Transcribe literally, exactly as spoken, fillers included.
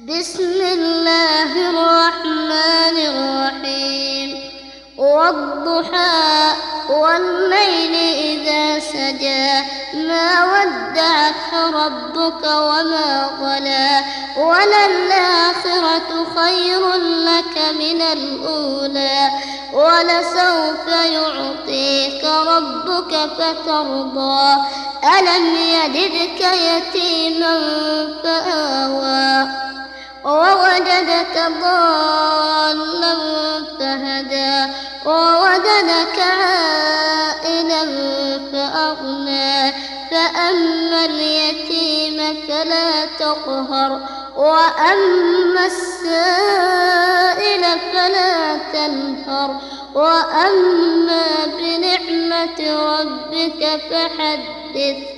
بسم الله الرحمن الرحيم والضحى والليل إذا سجى ما ودعك ربك وما قلى وللآخرة خير لك من الأولى ولسوف يعطيك ربك فترضى ألم يجدك يتيما فآوى ووجدك ضالا فهدى ووجدك عائلا فأغنى فأما اليتيم فلا تقهر وأما السائل فلا تنهر وأما بنعمة ربك فحدث.